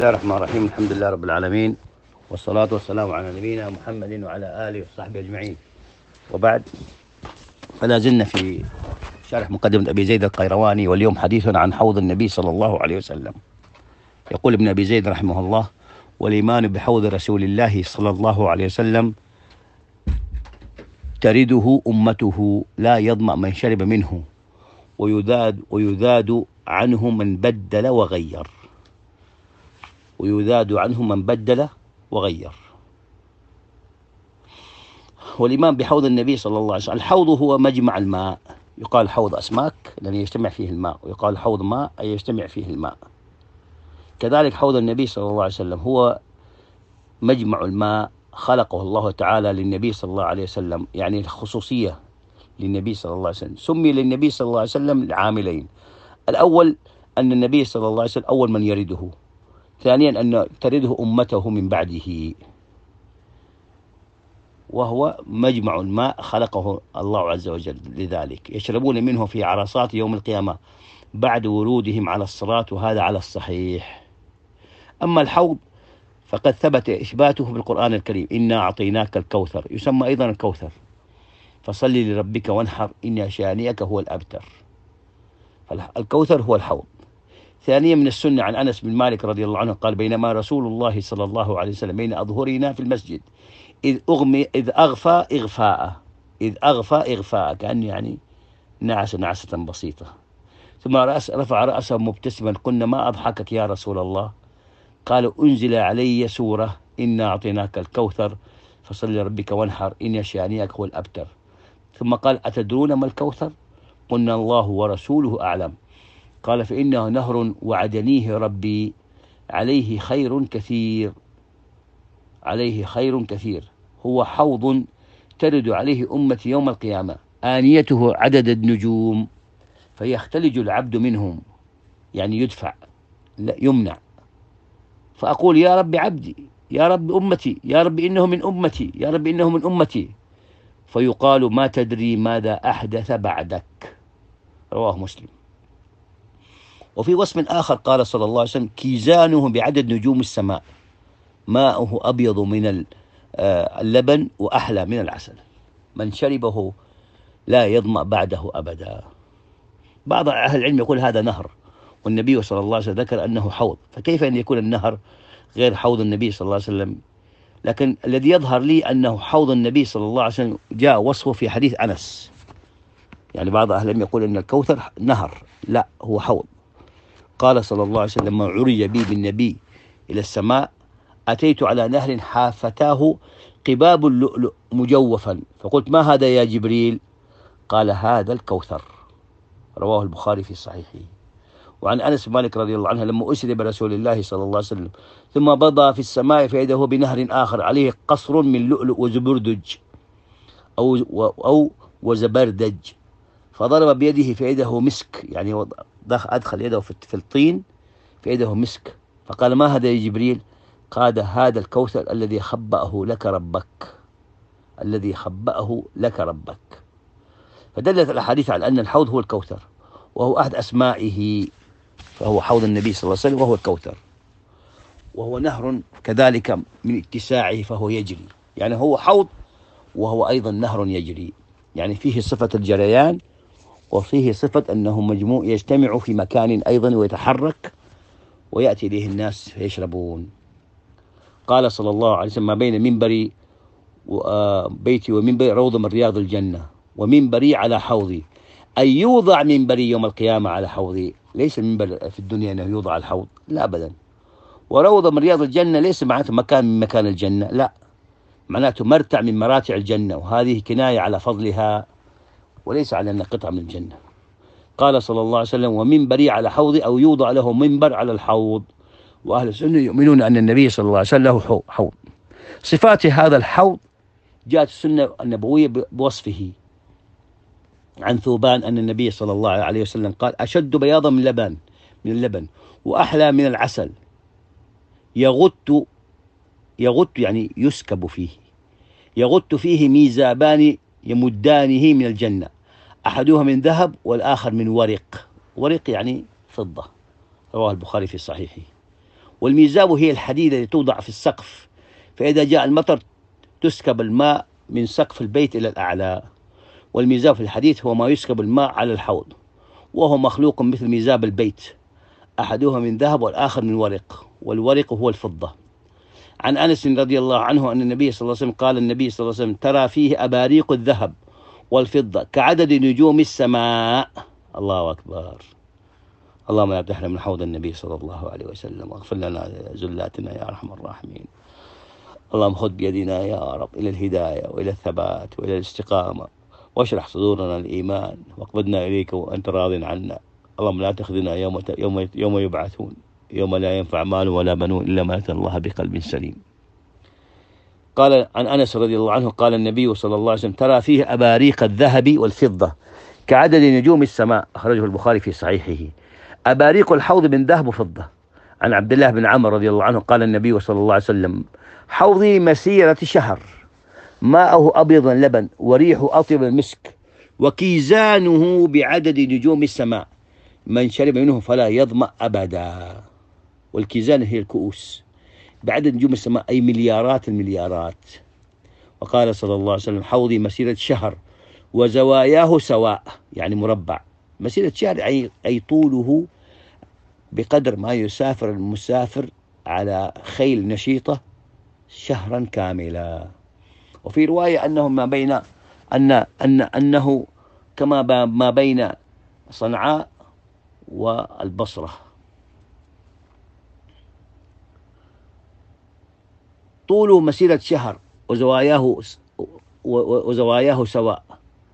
بسم الله الرحمن الرحيم. الحمد لله رب العالمين، والصلاة والسلام على نبينا محمد وعلى آله وصحبه أجمعين، وبعد. فلا زلنا في شرح مقدمة أبي زيد القيرواني، واليوم حديثنا عن حوض النبي صلى الله عليه وسلم. يقول ابن أبي زيد رحمه الله: والإيمان بحوض رسول الله صلى الله عليه وسلم ترده أمته، لا يظمأ من شرب منه، ويذاد عنه من بدل وغير. ويذاد عنه من بدل وغير. والإيمان بحوض النبي صلى الله عليه وسلم. الحوض هو مجمع الماء، يقال حوض أسماك لأن يجتمع فيه الماء، ويقال حوض ماء أي يجتمع فيه الماء. كذلك حوض النبي صلى الله عليه وسلم هو مجمع الماء خلقه الله تعالى للنبي صلى الله عليه وسلم، يعني الخصوصية للنبي صلى الله عليه وسلم. سمي للنبي صلى الله عليه وسلم لعاملين: الأول أن النبي صلى الله عليه وسلم أول من يرده، ثانيا أن ترده أمته من بعده، وهو مجمع الماء خلقه الله عز وجل لذلك، يشربون منه في عرصات يوم القيامة بعد ورودهم على الصراط، وهذا على الصحيح. أما الحوض فقد ثبت إثباته في القرآن الكريم: إنا أعطيناك الكوثر، يسمى أيضا الكوثر، فصل لربك وانحر إن شانئك هو الأبتر. الكوثر هو الحوض. ثانيا من السنة عن أنس بن مالك رضي الله عنه قال: بينما رسول الله صلى الله عليه وسلم بين أظهرنا في المسجد إذ أغفى إغفاء، كأنه يعني نعسة بسيطة، ثم رفع رأسه مبتسما. قلنا: ما أضحكك يا رسول الله؟ قال: أنزل علي سورة إنا أعطيناك الكوثر فصل لربك وانحر إن شانئك هو الأبتر. ثم قال: أتدرون ما الكوثر؟ قلنا: الله ورسوله أعلم. قال: فإنه نهر وعدنيه ربي عليه خير كثير، عليه خير كثير، هو حوض ترد عليه أمتي يوم القيامة، آنيته عدد النجوم، فيختلج العبد منهم، يعني يدفع، لا يمنع. فأقول: يا رب عبدي، يا رب أمتي، يا رب إنه من أمتي، يا رب إنه من أمتي. فيقال: ما تدري ماذا أحدث بعدك. رواه مسلم. وفي وصف آخر قال صلى الله عليه وسلم: كيزانه بعدد نجوم السماء، ماؤه أبيض من اللبن وأحلى من العسل، من شربه لا يظمأ بعده أبدا. بعض أهل العلم يقول هذا نهر، والنبي صلى الله عليه وسلم ذكر أنه حوض، فكيف أن يكون النهر غير حوض النبي صلى الله عليه وسلم؟ لكن الذي يظهر لي أنه حوض النبي صلى الله عليه وسلم جاء وصفه في حديث أنس. يعني بعض أهل العلم يقول أن الكوثر نهر، لا، هو حوض. قال صلى الله عليه وسلم: لما عرج بي بالنبي إلى السماء أتيت على نهر حافتاه قباب اللؤلؤ مجوفا، فقلت: ما هذا يا جبريل؟ قال: هذا الكوثر. رواه البخاري في صحيحه. وعن أنس بن مالك رضي الله عنه: لما أسري برسول الله صلى الله عليه وسلم ثم بضى في السماء فإذا هو بنهر آخر عليه قصر من لؤلؤ وزبردج أو وزبردج، فضرب بيده فإذا هو مسك، يعني أدخل يده في الطين فإذا هو مسك، فقال: ما هذا يا جبريل؟ قال: هذا الكوثر الذي خبأه لك ربك، الذي خبأه لك ربك. فدلت الأحاديث على أن الحوض هو الكوثر، وهو أحد أسمائه، فهو حوض النبي صلى الله عليه وسلم وهو الكوثر. وهو نهر كذلك من اتساعه فهو يجري، يعني هو حوض وهو أيضا نهر يجري، يعني فيه صفة الجريان وفيه صفة أنه مجموع يجتمع في مكان أيضا ويتحرك ويأتي إليه الناس فيشربون. قال صلى الله عليه وسلم: ما بين منبري وبيتي ومنبري روضة من رياض الجنة، ومنبري على حوضي، أي يوضع منبري يوم القيامة على حوضي. ليس المنبر في الدنيا أنه يوضع على الحوض، لا أبدا. وروضة من رياض الجنة ليس معناته مكان من مكان الجنة، لا، معناته مرتع من مراتع الجنة، وهذه كناية على فضلها وليس على أنها قطعة من الجنة. قال صلى الله عليه وسلم: ومنبري على حوضي، أو يوضع له منبر على الحوض. وأهل السنة يؤمنون أن النبي صلى الله عليه وسلم له حوض. صفات هذا الحوض جاءت السنة النبوية بوصفه. عن ثوبان أن النبي صلى الله عليه وسلم قال: أشد بياضا من اللبن وأحلى من العسل، يغط يعني يسكب فيه، يغط فيه ميزابان يمدانه من الجنة، أحدها من ذهب والآخر من ورق يعني فضة. رواه البخاري في صحيحه. والميزاب هي الحديدة التي توضع في السقف، فإذا جاء المطر تسكب الماء من سقف البيت إلى الأعلى. والميزاب في الحديث هو ما يسكب الماء على الحوض، وهو مخلوق مثل ميزاب البيت، أحدهما من ذهب والآخر من ورق، والورق هو الفضة. عن أنس رضي الله عنه أن النبي صلى الله عليه وسلم قال النبي صلى الله عليه وسلم: ترى فيه أباريق الذهب والفضة كعدد نجوم السماء. الله أكبر. اللهم لا تحرم من حوض النبي صلى الله عليه وسلم، واغفر لنا زلاتنا يا أرحم الراحمين. اللهم خذ بيدنا يا رب إلى الهداية وإلى الثبات وإلى الاستقامة، واشرح صدورنا الإيمان، واقبضنا إليك وأنت راض عنا. اللهم لا تخذنا يوم يبعثون، يوم لا ينفع مال ولا بنون إلا من أتى الله بقلب سليم. قال عن أنس رضي الله عنه قال النبي صلى الله عليه وسلم: ترى فيه أباريق الذهب والفضة كعدد نجوم السماء. أخرجه البخاري في صحيحه. أباريق الحوض من ذهب وفضة. عن عبد الله بن عمرو رضي الله عنه قال النبي صلى الله عليه وسلم: حوضي مسيرة شهر، ماءه أبيض اللبن وريحه أطيب المسك، وكيزانه بعدد نجوم السماء، من شرب منه فلا يظمأ أبدا. والكيزان هي الكؤوس بعدد نجوم السماء، أي مليارات المليارات. وقال صلى الله عليه وسلم: حوضي مسيرة شهر وزواياه سواء، يعني مربع. مسيرة شهر أي طوله بقدر ما يسافر المسافر على خيل نشيطة شهرا كاملا. وفي رواية أنه ما بين أنه كما ما بين صنعاء والبصرة. طوله مسيرة شهر وزواياه سواء.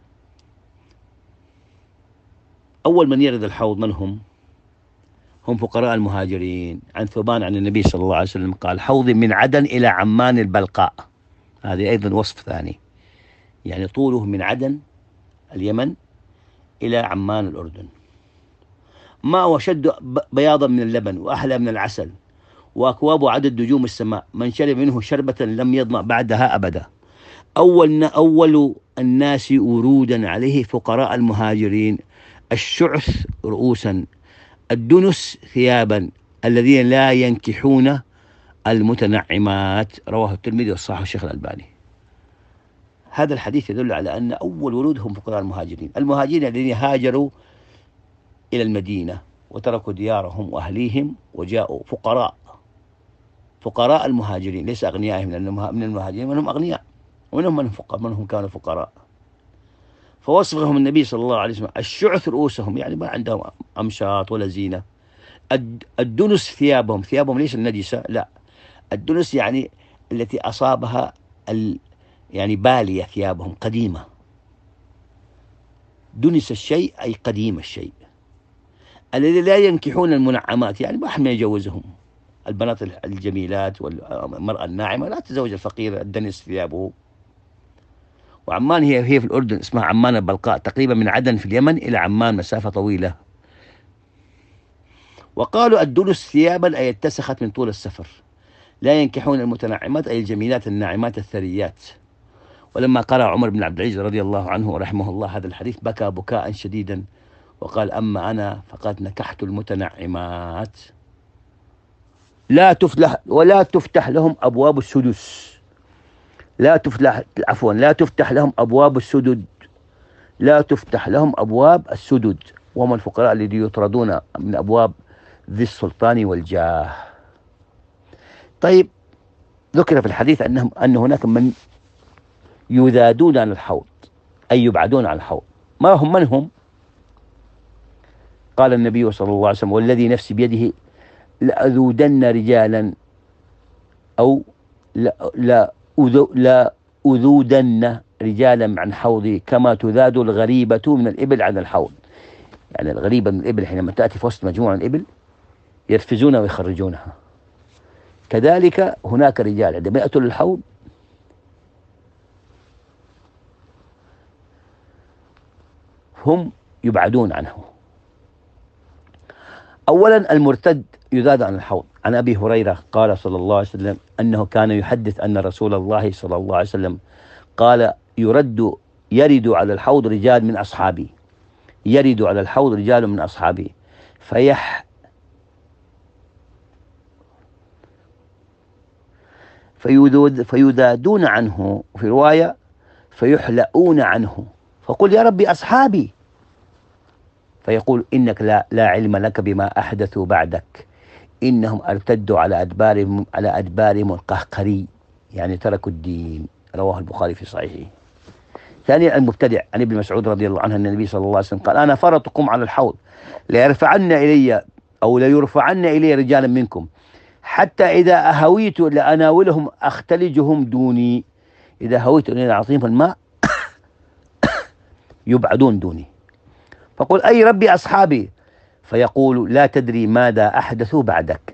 أول من يرد الحوض من هم؟ هم فقراء المهاجرين. عن ثوبان عن النبي صلى الله عليه وسلم قال: حوض من عدن إلى عمان البلقاء. هذه أيضا وصف ثاني، يعني طوله من عدن اليمن إلى عمان الأردن. ماء أشد بياضا من اللبن وأحلى من العسل، وأكوابه عدد نجوم السماء، من شرب منه شربة لم يظمأ بعدها أبدا. أول الناس ورودا عليه فقراء المهاجرين، الشعث رؤوسا، الدنس ثيابا، الذين لا ينكحون المتنعمات. رواه الترمذي وصححه الشيخ الألباني. هذا الحديث يدل على أن أول ولود هم فقراء المهاجرين. المهاجرين الذين هاجروا إلى المدينة وتركوا ديارهم وأهليهم وجاءوا فقراء المهاجرين، ليس أغنيائهم، لأن من المهاجرين منهم أغنياء ومنهم كانوا فقراء. فوصفهم النبي صلى الله عليه وسلم: الشعث رؤوسهم، يعني ما عندهم أمشاط ولا زينة. الدنس ثيابهم ليس النجسة، لا، الدنس يعني التي أصابها يعني بالية، ثيابهم قديمة. دنس الشيء أي قديم الشيء. الذي لا ينكحون المنعمات، يعني ما حد يجوزهم. البنات الجميلات والمرأة الناعمة لا تزوج الفقير الدنس ثيابه. وعمان هي في الأردن، اسمها عمان البلقاء، تقريبا من عدن في اليمن إلى عمان مسافة طويلة. وقالوا الدنس ثيابا أي اتسخت من طول السفر. لا ينكحون المتنعمات أي الجميلات الناعمات الثريات. ولما قرأ عمر بن عبد العزيز رضي الله عنه ورحمه الله هذا الحديث بكى بكاء شديدا وقال: أما أنا فقد نكحت المتنعمات. لا تفتح لهم أبواب السدس. لا تفتح لهم أبواب السدد. لا تفتح لهم أبواب السدد، وهم الفقراء الذين يطردون من أبواب ذي السلطان والجاه. طيب، ذكر في الحديث أن هناك من يذادون عن الحوض، أي يبعدون عن الحوض. من هم؟ قال النبي صلى الله عليه وسلم: والذي نفسي بيده لأذودن رجالا، أو لا أذودن رجالا عن حوضي كما تذاد الغريبة من الإبل عن الحوض. يعني الغريبة من الإبل حينما تأتي في وسط مجموعة من الإبل يرفزونها ويخرجونها، كذلك هناك رجال عندما يأتوا للحوض هم يبعدون عنه. أولا المرتد يذاد عن الحوض. عن أبي هريرة قال صلى الله عليه وسلم أنه كان يحدث أن رسول الله صلى الله عليه وسلم قال: يرد على الحوض رجال من أصحابي، يرد على الحوض رجال من أصحابي فيذادون عنه، وفي رواية فيحلؤون عنه، فقل يا ربي أصحابي، فيقول إنك لا علم لك بما أحدثوا بعدك، إنهم ارتدوا على أدبارهم القهقري، يعني تركوا الدين. رواه البخاري في صحيحه. ثانيا المبتدع، عن ابن مسعود رضي الله عنه أن النبي صلى الله عليه وسلم قال: أنا فرطكم على الحوض، ليرفعن إلي رجالا منكم، حتى إذا أهويت لأناولهم أختلجهم دوني، إذا هويت إلى أعطيهم الماء يبعدون دوني، فقل أي ربي أصحابي، فيقول لا تدري ماذا أحدثوا بعدك،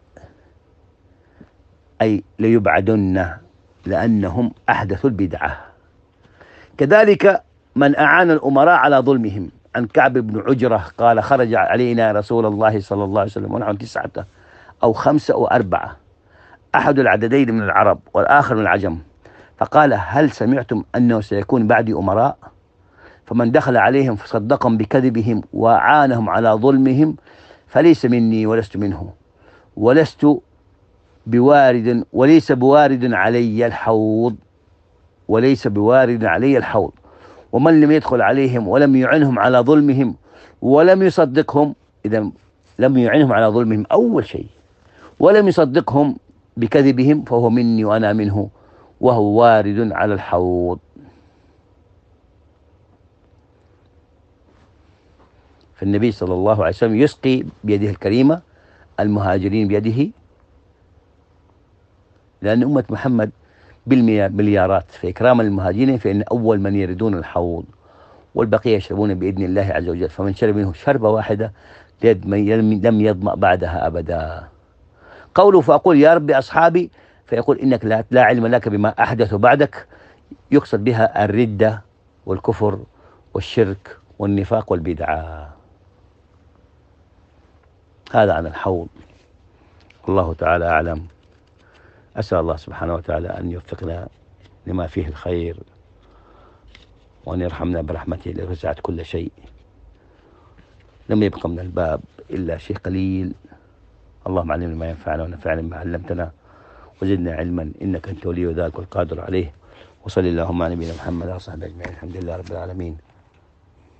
أي ليبعدن لأنهم أحدثوا البدعة. كذلك من أعان الأمراء على ظلمهم، عن كعب بن عجرة قال: خرج علينا رسول الله صلى الله عليه وسلم ونحن 9 أو 5 أو 4، أحد العددين من العرب والآخر من العجم، فقال: هل سمعتم أنه سيكون بعدي أمراء؟ فمن دخل عليهم فصدقهم بكذبهم وأعانهم على ظلمهم فليس مني ولست منه، وليس بوارد علي الحوض، ومن لم يدخل عليهم ولم يعنهم على ظلمهم ولم يصدقهم، إذا لم يعنهم على ظلمهم أول شيء، ولم يصدقهم بكذبهم، فهو مني وأنا منه، وهو وارد على الحوض. فالنبي صلى الله عليه وسلم يسقي بيده الكريمة، المهاجرين بيده، لأن أمة محمد بالمليارات، فإكراما للمهاجرين فإن أول من يردون الحوض، والبقية يشربون بإذن الله عز وجل، فمن شرب منه شربة واحدة لم يظمأ بعدها أبدا. قوله فأقول يا ربي أصحابي، فيقول إنك لا علم لك بما أحدث بعدك، يقصد بها الردة والكفر والشرك والنفاق والبدعة. هذا عن الحوض، الله تعالى أعلم. أسأل الله سبحانه وتعالى أن يوفقنا لما فيه الخير، وأن يرحمنا برحمته التي وسعت كل شيء. لم يبق من الباب إلا شيء قليل. اللهم علمنا ما ينفعنا ونفعنا بما علمتنا، وزدنا علما، إنك أنت ولي ذلك والقادر عليه. وصلى اللهم على نبينا محمد وصحبه أجمعين. الحمد لله رب العالمين.